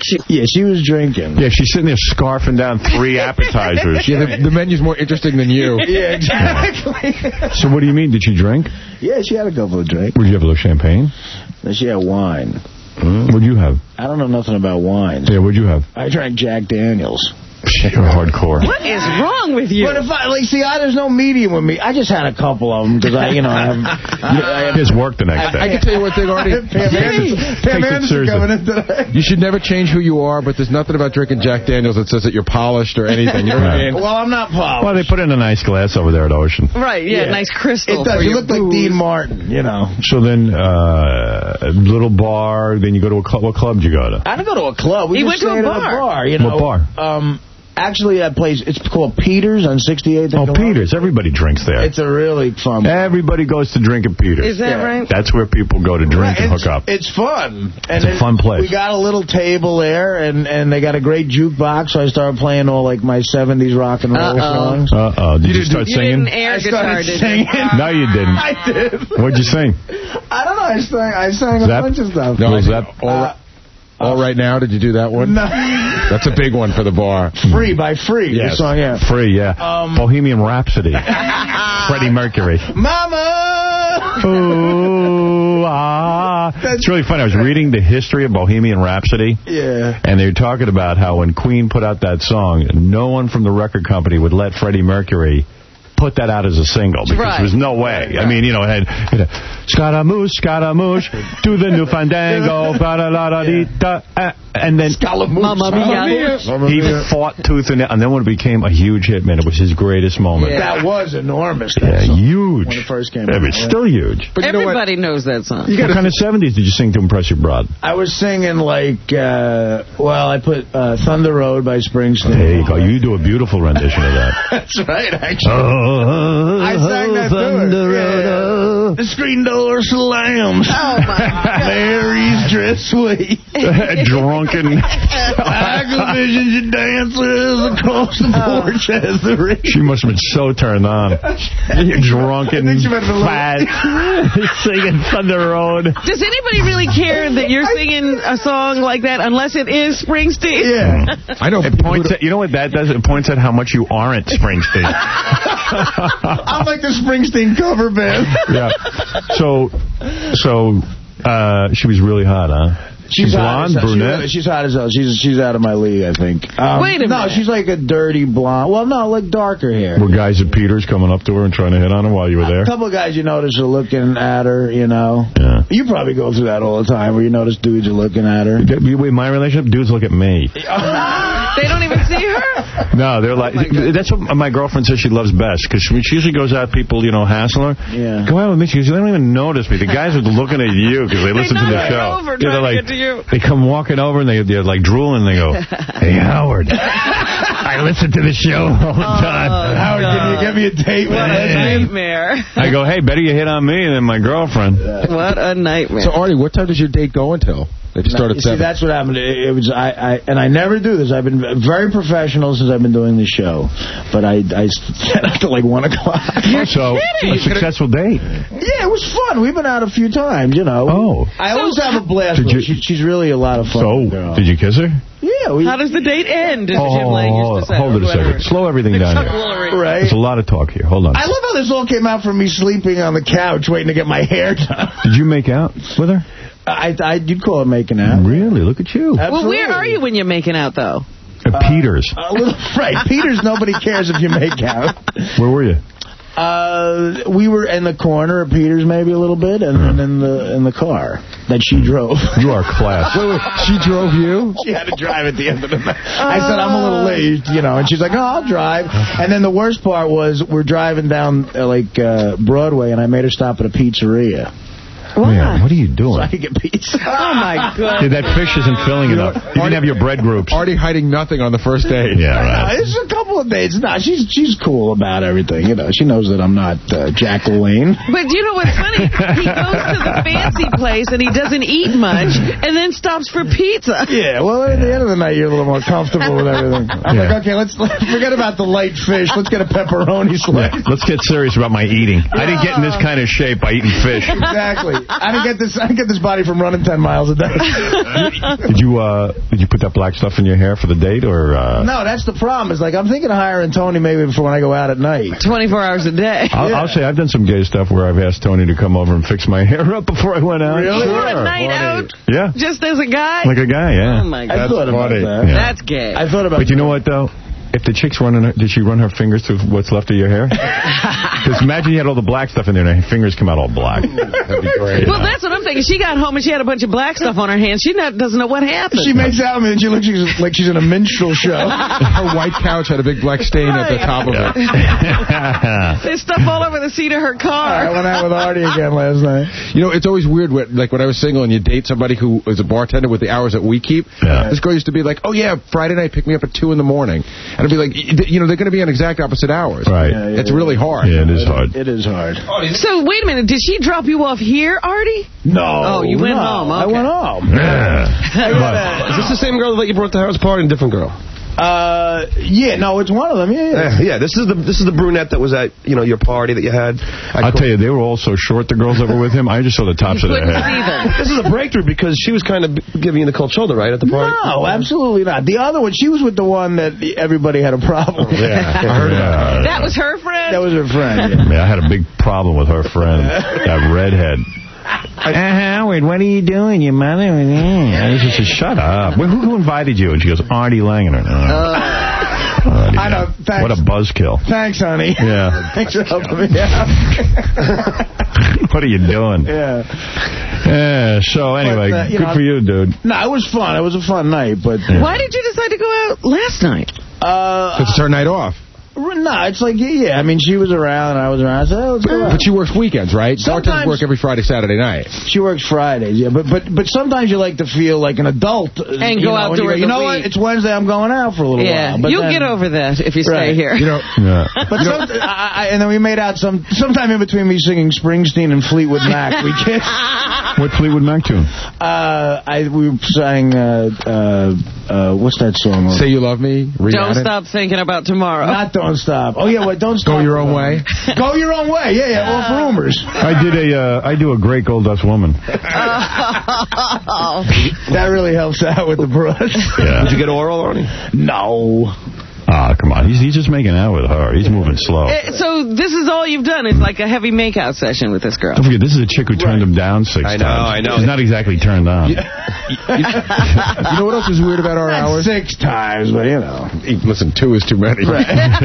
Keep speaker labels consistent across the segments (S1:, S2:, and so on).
S1: likes you.
S2: Yeah, she was drinking.
S3: Yeah, she's sitting there scarfing down 3 appetizers.
S4: Yeah, the menu's more interesting than you.
S2: Yeah, exactly.
S3: So what do you mean? Did she drink?
S2: Yeah, she had a couple of drinks.
S3: Would you have a little champagne?
S2: No, she had wine.
S3: What'd you have?
S2: I don't know nothing about wine.
S3: Yeah, what'd you have?
S2: I drank Jack Daniels.
S3: You're hardcore.
S1: What is wrong with you?
S2: But if there's no medium with me. I just had a couple of them because I have
S3: his work the next day.
S4: I can tell you one thing, Artie.
S2: Pam Anderson coming in today.
S4: You should never change who you are, but there's nothing about drinking Jack Daniels that says that you're polished or anything. You know what I mean?
S2: Well, I'm not polished.
S3: Well, they put in a nice glass over there at Ocean.
S1: Right, yeah, nice crystal.
S2: It does. You look like Dean Martin, you know.
S3: So then, a little bar, then you go to a club. What club did you go to?
S2: I didn't go to a club.
S1: He went to a bar.
S2: You know.
S3: What bar?
S2: Actually, that place, it's called Peter's on 68th.
S3: Oh, Peter's. Everybody drinks there.
S2: It's a really fun bar.
S3: Everybody goes to drink at Peter's.
S1: Is that right?
S3: That's where people go to drink and hook up.
S2: It's fun.
S3: It's a fun place.
S2: We got a little table there, and they got a great jukebox, so I started playing all, like, my 70s rock and roll songs.
S3: Did you start singing?
S1: You didn't air
S2: I
S1: guitar,
S2: started
S1: did
S2: singing.
S1: you?
S3: No, you didn't.
S2: I did.
S3: What'd you sing?
S2: I don't know. I sang a bunch of stuff.
S4: No, was that all right now? Did you do that one?
S2: No.
S4: That's a big one for the bar.
S2: Free by Free.
S4: Yes.
S2: The song, yeah.
S3: Free, yeah. Bohemian Rhapsody. Freddie Mercury.
S2: Mama!
S3: Ooh, ah. It's really funny. I was reading the history of Bohemian Rhapsody.
S2: Yeah.
S3: And they were talking about how when Queen put out that song, no one from the record company would let Freddie Mercury put that out as a single because there was no way. I mean, it had Scaramouche, do the new fandango, and then
S1: Mamma Mia.
S3: He fought tooth and nail, and then when it became a huge hit, man, it was his greatest moment.
S2: Yeah. That was enormous.
S3: Huge.
S2: When it first came out.
S3: It's still huge.
S4: But
S1: Everybody knows that song.
S3: What kind of 70s did you sing to impress your broad?
S2: I was singing like, I put Thunder Road by Springsteen.
S3: There you go. You do a beautiful rendition of that.
S2: That's right, actually. I sang that
S3: Thunder Road.
S2: The screen door slams.
S1: Oh, my God.
S2: Mary's dress sweet.
S3: Drunken.
S2: Television dances across the porch as the ring.
S3: She must have been so turned on. You're drunken, fat, singing Thunder Road.
S1: Does anybody really care that you're singing a song like that unless it is Springsteen?
S2: Yeah.
S4: I know.
S3: It points at, you know what that does? It points at how much you aren't Springsteen.
S2: I'm like the Springsteen cover band.
S3: Yeah. So she was really hot, huh? She's blonde, brunette?
S2: She's hot as hell. She's out of my league, I think.
S1: Wait a minute.
S2: No, she's like a dirty blonde. Well, no, like darker hair.
S3: Were guys at Peter's coming up to her and trying to hit on her while you were there?
S2: A couple of guys you notice are looking at her, you know.
S3: Yeah.
S2: You probably go through that all the time where you notice dudes are looking at her.
S3: In my relationship, dudes look at me.
S1: They don't even see her?
S3: No, they're like, that's what my girlfriend says she loves best, because she usually goes out, people, hassle her.
S2: Yeah.
S3: Go out with me. She goes, they don't even notice me. The guys are looking at you because they listen to the show.
S1: They're like, to get to you.
S3: They come walking over and they're like drooling and they go, hey, Howard, I listen to the show all the time.
S2: Howard, can you get me a date?
S1: What a nightmare.
S3: I go, hey, better you hit on me than my girlfriend.
S1: What a nightmare.
S4: So, Artie, what time does your date go until? If you start at 7.
S2: See, that's what happened. It was and I never do this. I've been very professional since I've been doing this show, but I set up to like 1 o'clock.
S3: So a successful date.
S2: Yeah, it was fun. We've been out a few times,
S3: Oh.
S2: I always have a blast with her. She's really a lot of fun.
S3: So, did you kiss her?
S2: Yeah.
S1: How does the date end? As Jim Lang used to say.
S3: Hold it a second. Slow everything down here.
S2: Right.
S3: There's a lot of talk here. Hold on.
S2: I love how this all came out from me sleeping on the couch waiting to get my hair done.
S3: Did you make out with her?
S2: You'd call it making out.
S3: Really? Look at you.
S1: Well, where are you when you're making out, though?
S3: At Peter's.
S2: Right. Peter's, nobody cares if you make out.
S3: Where were you?
S2: We were in the corner of Peter's maybe a little bit, and then in the car that she drove.
S3: You are class.
S4: Wait, she drove you?
S2: She had to drive at the end of the night. I said, I'm a little late, and she's like, I'll drive. And then the worst part was we're driving down Broadway, and I made her stop at a pizzeria.
S3: Man, what are you doing?
S2: So I could get pizza.
S1: Oh, my God.
S3: Dude, that fish isn't filling enough. You didn't have your bread groups.
S4: Artie hiding nothing on the first date.
S3: Yeah, right.
S2: It's a couple of dates. No, she's cool about everything. She knows that I'm not Jacqueline.
S1: But you know what's funny? He goes to the fancy place and he doesn't eat much and then stops for pizza.
S2: Yeah, well, at the end of the night, you're a little more comfortable with everything. I'm like, okay, let's forget about the light fish. Let's get a pepperoni slice.
S3: Let's get serious about my eating. I didn't get in this kind of shape by eating fish.
S2: Exactly. I didn't get this body from running 10 miles a day.
S3: Did you put that black stuff in your hair for the date, or?
S2: No, that's the problem. Is like I'm thinking of hiring Tony maybe for when I go out at night.
S1: 24 hours a day.
S3: I'll say I've done some gay stuff where I've asked Tony to come over and fix my hair up before I went out.
S2: Really?
S1: Sure. A night out?
S3: Yeah.
S1: Just as a guy?
S3: Like a guy, yeah.
S1: Oh, my God.
S2: I thought about that.
S3: Yeah.
S1: That's gay.
S2: I thought about
S3: But you know what, though? If the chick's did she run her fingers through what's left of your hair? Because imagine you had all the black stuff in there and her fingers come out all black. That'd be great.
S1: Well, that's what I'm thinking. She got home and she had a bunch of black stuff on her hands. She doesn't know what happened.
S2: She makes out with me and she looks like she's in a minstrel show.
S4: Her white couch had a big black stain at the top of it.
S1: There's stuff all over the seat of her car.
S2: I went out with Artie again last night.
S4: You know, it's always weird when I was single and you date somebody who is a bartender with the hours that we keep.
S3: Yeah.
S4: This girl used to be like, oh, yeah, Friday night, pick me up at 2 in the morning. And I'd be like, you know, they're going to be on exact opposite hours.
S3: Right.
S4: It's really hard.
S3: Yeah, it is hard.
S2: It is hard.
S1: So, wait a minute. Did she drop you off here, Artie?
S2: No.
S1: Oh, you went home. Okay.
S2: I went home.
S3: Yeah.
S5: Is this the same girl that you brought to the house party, or a different girl?
S2: Yeah, no, it's one of them.
S5: Yeah. This is the brunette that was at your party that you had.
S3: I'll tell you, they were all so short, the girls that were with him. I just saw the tops of their head.
S5: This is a breakthrough because she was kind of giving you the cold shoulder, right, at the party?
S2: No, absolutely not. The other one, she was with the one that everybody had a problem with.
S3: Yeah, I heard about her.
S1: That was her friend?
S2: That was her friend. Yeah.
S3: Yeah, I had a big problem with her friend, that redhead. Howard, what are you doing? Your mother? I just said, shut up. Who invited you? And she goes, Artie Lang.
S2: I know. Thanks.
S3: What a buzzkill.
S2: Thanks, honey.
S3: Yeah.
S2: Thanks for helping me out.
S3: What are you doing?
S2: Yeah.
S3: Yeah. So anyway,
S2: but,
S3: good for you, dude.
S2: No, it was fun. It was a fun night, but
S1: Why did you decide to go out last night?
S4: It's her night off.
S2: No, it's like, yeah, I mean, she was around and I was around. I said, let's go out.
S4: But she works weekends, right? Bartenders work every Friday, Saturday night.
S2: She works Fridays, yeah. But sometimes you like to feel like an adult.
S1: And go out during the week.
S2: You know what? It's Wednesday. I'm going out for a little while. But
S1: you'll get over that if you stay here.
S4: You know,
S2: But and then we made out sometime in between me singing Springsteen and Fleetwood Mac. We kissed.
S3: What Fleetwood Mac tune?
S2: We sang, what's that song?
S4: Say You Love Me?
S1: Don't Stop Thinking About Tomorrow.
S2: Not Don't Stop. Oh, yeah, Don't Stop.
S4: Go Your Own Way?
S2: Go Your Own Way. Yeah, off Rumors.
S3: I do a Great Gold Dust Woman.
S2: That really helps out with the brush.
S3: Yeah.
S5: Did you get oral, Arnie?
S2: No.
S3: Ah, come on. He's just making out with her. He's moving slow.
S1: So this is all you've done. It's like a heavy makeout session with this girl.
S3: Don't forget, this is a chick who turned him down 6 times.
S5: I know.
S3: She's not exactly turned on.
S4: You know what else is weird about our hours?
S2: 6 times, but
S4: Listen, 2 is too many.
S2: Right.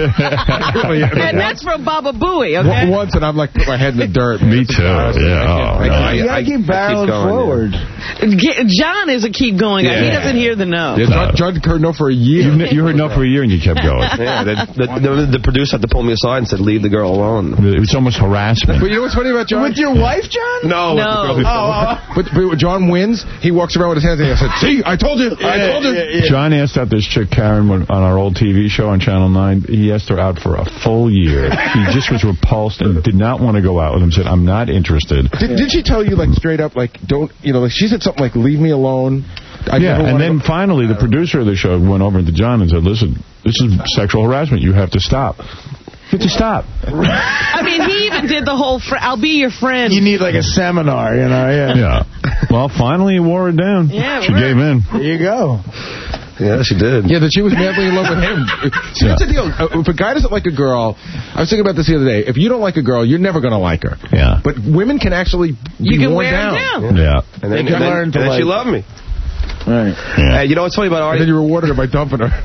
S1: And that's from Baba Booey, okay?
S4: Once, and I'm like, put my head in the dirt.
S3: Me too, yeah.
S2: You gotta keep barreling forward.
S1: John is a keep going guy. He doesn't hear the no.
S4: Yeah, John heard no for a year.
S3: You heard no for a year and you kept going.
S5: Yeah, the producer had to pull me aside and said, leave the girl alone.
S3: It was almost harassment.
S4: But you know what's funny about John?
S2: With your wife, John?
S5: No. With the girl before.
S4: But when John wins, he walks around with his hands and he said, see, I told you.
S2: Yeah.
S3: John asked out this chick, Karen, on our old TV show on Channel 9. He asked her out for a full year. He just was repulsed and did not want to go out with him. Said, I'm not interested.
S4: Did she tell you, like, straight up, like, don't, like, she said something like, leave me alone?
S3: And then finally the producer of the show went over to John and said, listen, this is sexual harassment. You have to stop. You have to stop.
S1: I mean, he even did the whole, I'll be your friend.
S2: You need like a seminar,
S3: Yeah. Well, finally he wore it down.
S1: Yeah,
S3: she gave in.
S2: There you go.
S5: Yeah, she did.
S4: Yeah, that she was madly in love with him. See, that's the deal. If a guy doesn't like a girl, I was thinking about this the other day. If you don't like a girl, you're never going to like her.
S3: Yeah.
S4: But women can actually be worn down.
S3: Yeah.
S5: And then she loved me.
S2: Right.
S3: Yeah.
S5: You know what's funny about Artie?
S4: And then you rewarded her by dumping her.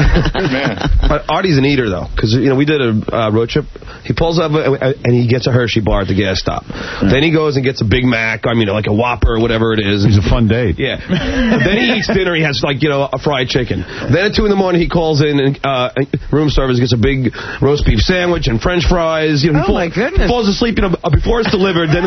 S5: But Artie's an eater, though, because we did a road trip. He pulls up and he gets a Hershey bar at the gas stop. Then he goes and gets a Big Mac, like a Whopper or whatever it is.
S3: He's a fun date.
S5: Yeah. Then he eats dinner. He has a fried chicken. Then at 2 in the morning he calls in and room service gets a big roast beef sandwich and French fries.
S1: My goodness.
S5: He falls asleep before it's delivered. Then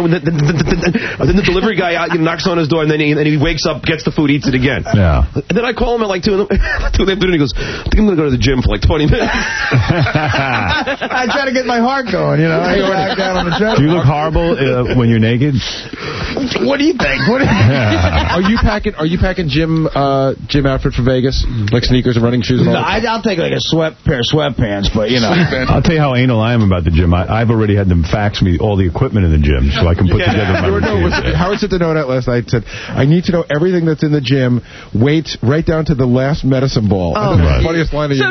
S5: the delivery guy knocks on his door and then he wakes up, gets the food, eats it again.
S3: Yeah.
S5: And then I call him at 2 in the afternoon. He goes, I think I'm going to go to the gym for 20 minutes.
S2: I try to get my heart going, I go back down on the treadmill.
S3: Do you look horrible when you're naked?
S2: What do you think?
S4: Are you packing gym outfit for Vegas? Like sneakers and running shoes and all that?
S2: I'll take like a pair of sweatpants, but, you know.
S3: I'll tell you how anal I am about the gym. I've already had them fax me all the equipment in the gym so I can put together my routine.
S4: Howard sent the note out last night and said, I need to know everything that's in the gym, weights, right down to the last medicine ball.
S1: Oh,
S4: the funniest line of